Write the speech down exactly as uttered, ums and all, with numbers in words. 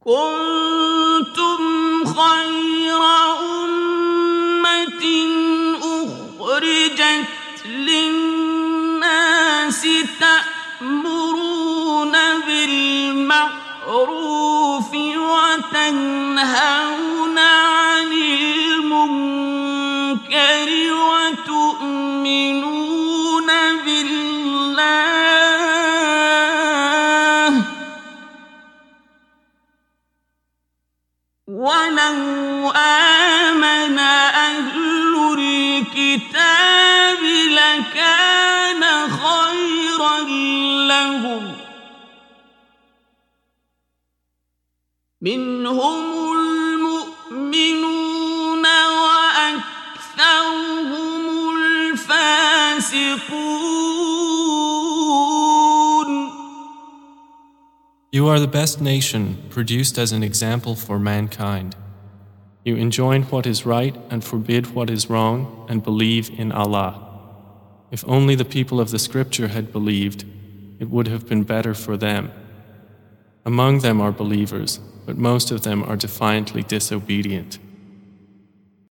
كنتم خير أمة أخرجت للناس تأمرون بالمعروف وتنهون عن المنكر وتؤمنون بالله ولو آمن أهل الكتاب لكان خيرا لهم منهم المؤمنون وأكثرهم الفاسقون. You are the best nation, produced as an example for mankind. You enjoin what is right and forbid what is wrong and believe in Allah. If only the people of the scripture had believed, it would have been better for them. Among them are believers, but most of them are defiantly disobedient.